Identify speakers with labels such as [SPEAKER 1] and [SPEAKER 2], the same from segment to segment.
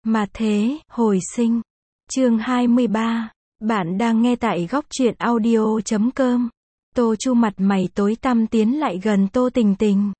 [SPEAKER 1] Mà thế, hồi sinh. Chương 23. Bạn đang nghe tại góc truyện audio.com. Tô Chu mặt mày tối tăm tiến lại gần Tô Tình Tình.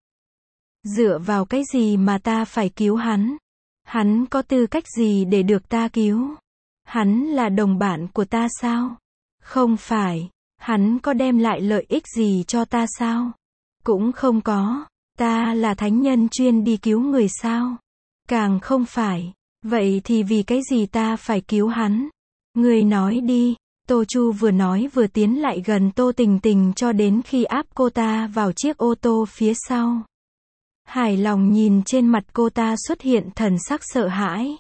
[SPEAKER 1] Dựa vào cái gì mà ta phải cứu hắn? Hắn có tư cách gì để được ta cứu? Hắn là đồng bạn của ta sao? Không phải. Hắn có đem lại lợi ích gì cho ta sao? Cũng không có. Ta là thánh nhân chuyên đi cứu người sao? Càng không phải. Vậy thì vì cái gì ta phải cứu hắn? Người nói đi. Tô Chu vừa nói vừa tiến lại gần Tô Tình Tình cho đến khi áp cô ta vào chiếc ô tô phía sau. Hài lòng nhìn trên mặt cô ta xuất hiện thần sắc sợ hãi.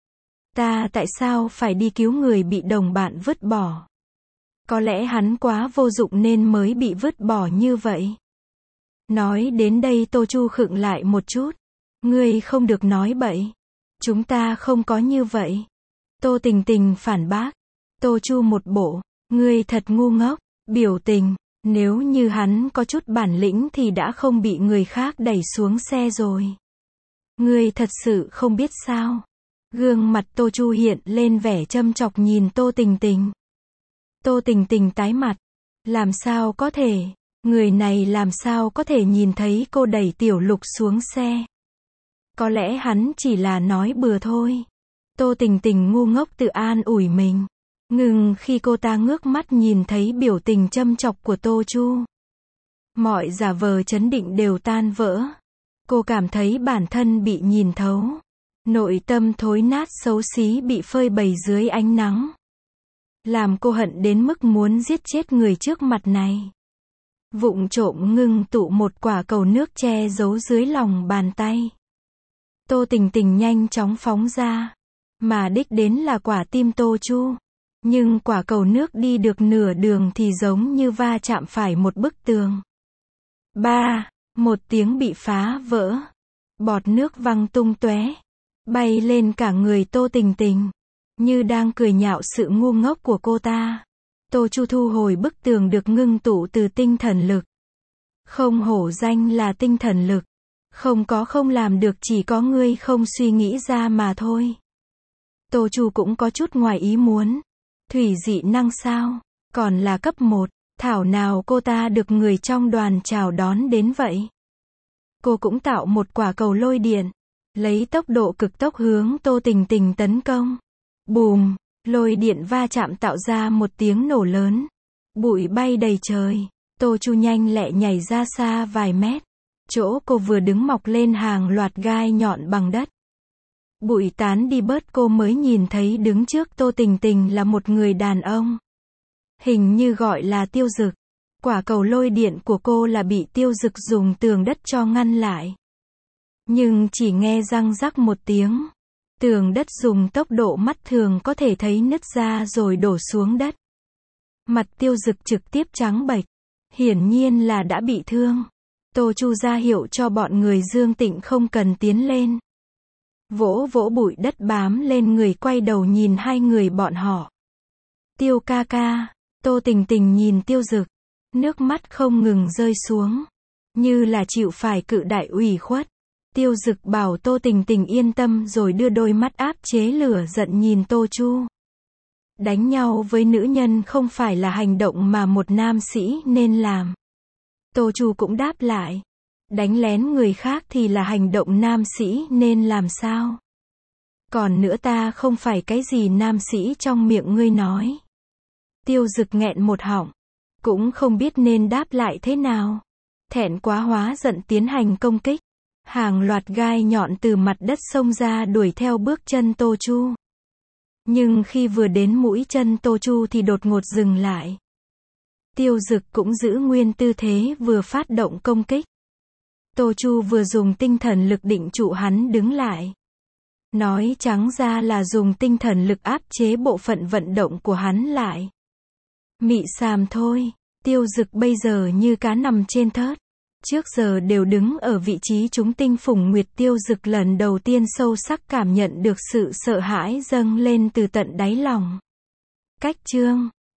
[SPEAKER 1] Ta tại sao phải đi cứu người bị đồng bạn vứt bỏ? Có lẽ hắn quá vô dụng nên mới bị vứt bỏ như vậy. Nói đến đây Tô Chu khựng lại một chút. Ngươi không được nói bậy. Chúng ta không có như vậy. Tô Tình Tình phản bác. Tô Chu một bộ, ngươi thật ngu ngốc, biểu tình, nếu như hắn có chút bản lĩnh thì đã không bị người khác đẩy xuống xe rồi. Ngươi thật sự không biết sao? Gương mặt Tô Chu hiện lên vẻ châm chọc nhìn Tô Tình Tình. Tô Tình Tình tái mặt. Làm sao có thể? Người này làm sao có thể nhìn thấy cô đẩy Tiểu Lục xuống xe? Có lẽ hắn chỉ là nói bừa thôi. Tô Tình Tình ngu ngốc tự an ủi mình. Ngừng khi cô ta ngước mắt nhìn thấy biểu tình châm chọc của Tô Chu. Mọi giả vờ trấn định đều tan vỡ. Cô cảm thấy bản thân bị nhìn thấu. Nội tâm thối nát xấu xí bị phơi bày dưới ánh nắng. Làm cô hận đến mức muốn giết chết người trước mặt này. Vụng trộm ngưng tụ một quả cầu nước che giấu dưới lòng bàn tay. Tô Tình Tình nhanh chóng phóng ra. Mà đích đến là quả tim Tô Chu. Nhưng quả cầu nước đi được nửa đường thì giống như va chạm phải một bức tường. Một tiếng bị phá vỡ. Bọt nước văng tung tóe. Bay lên cả người Tô Tình Tình. Như đang cười nhạo sự ngu ngốc của cô ta. Tô Chu thu hồi bức tường được ngưng tụ từ tinh thần lực. Không hổ danh là tinh thần lực. Không làm được, chỉ có ngươi không suy nghĩ ra mà thôi. Tô Chu cũng có chút ngoài ý muốn. Thủy dị năng sao? Còn là cấp 1, thảo nào cô ta được người trong đoàn chào đón đến vậy? Cô cũng tạo một quả cầu lôi điện. Lấy tốc độ cực tốc hướng Tô Tình Tình tấn công. Bùm, lôi điện va chạm tạo ra một tiếng nổ lớn. Bụi bay đầy trời. Tô Chu nhanh lẹ nhảy ra xa vài mét. Chỗ cô vừa đứng mọc lên hàng loạt gai nhọn bằng đất. Bụi tán đi bớt cô mới nhìn thấy đứng trước Tô Tình Tình là một người đàn ông. Hình như gọi là Tiêu Dực. Quả cầu lôi điện của cô là bị Tiêu Dực dùng tường đất cho ngăn lại. Nhưng chỉ nghe răng rắc một tiếng. Tường đất dùng tốc độ mắt thường có thể thấy nứt ra rồi đổ xuống đất. Mặt Tiêu Dực trực tiếp trắng bệch. Hiển nhiên là đã bị thương. Tô Chu ra hiệu cho bọn người Dương Tịnh không cần tiến lên. Vỗ vỗ bụi đất bám lên người, quay đầu nhìn hai người bọn họ. Tiêu ca ca. Tô Tình Tình nhìn Tiêu Dực. Nước mắt không ngừng rơi xuống. Như là chịu phải cự đại ủy khuất. Tiêu Dực bảo Tô Tình Tình yên tâm rồi đưa đôi mắt áp chế lửa giận nhìn Tô Chu. Đánh nhau với nữ nhân không phải là hành động mà một nam sĩ nên làm. Tô Chu cũng đáp lại. Đánh lén người khác thì là hành động nam sĩ nên làm sao? Còn nữa ta không phải cái gì nam sĩ trong miệng ngươi nói. Tiêu Dực nghẹn một họng. Cũng không biết nên đáp lại thế nào. Thẹn quá hóa giận tiến hành công kích. Hàng loạt gai nhọn từ mặt đất xông ra đuổi theo bước chân Tô Chu. Nhưng khi vừa đến mũi chân Tô Chu thì đột ngột dừng lại. Tiêu Dực cũng giữ nguyên tư thế vừa phát động công kích. Tô Chu vừa dùng tinh thần lực định trụ hắn đứng lại. Nói trắng ra là dùng tinh thần lực áp chế bộ phận vận động của hắn lại. Mị xàm thôi. Tiêu Dực bây giờ như cá nằm trên thớt. Trước giờ đều đứng ở vị trí chúng tinh phủng nguyệt. Tiêu Dực lần đầu tiên sâu sắc cảm nhận được sự sợ hãi dâng lên từ tận đáy lòng. Cách chương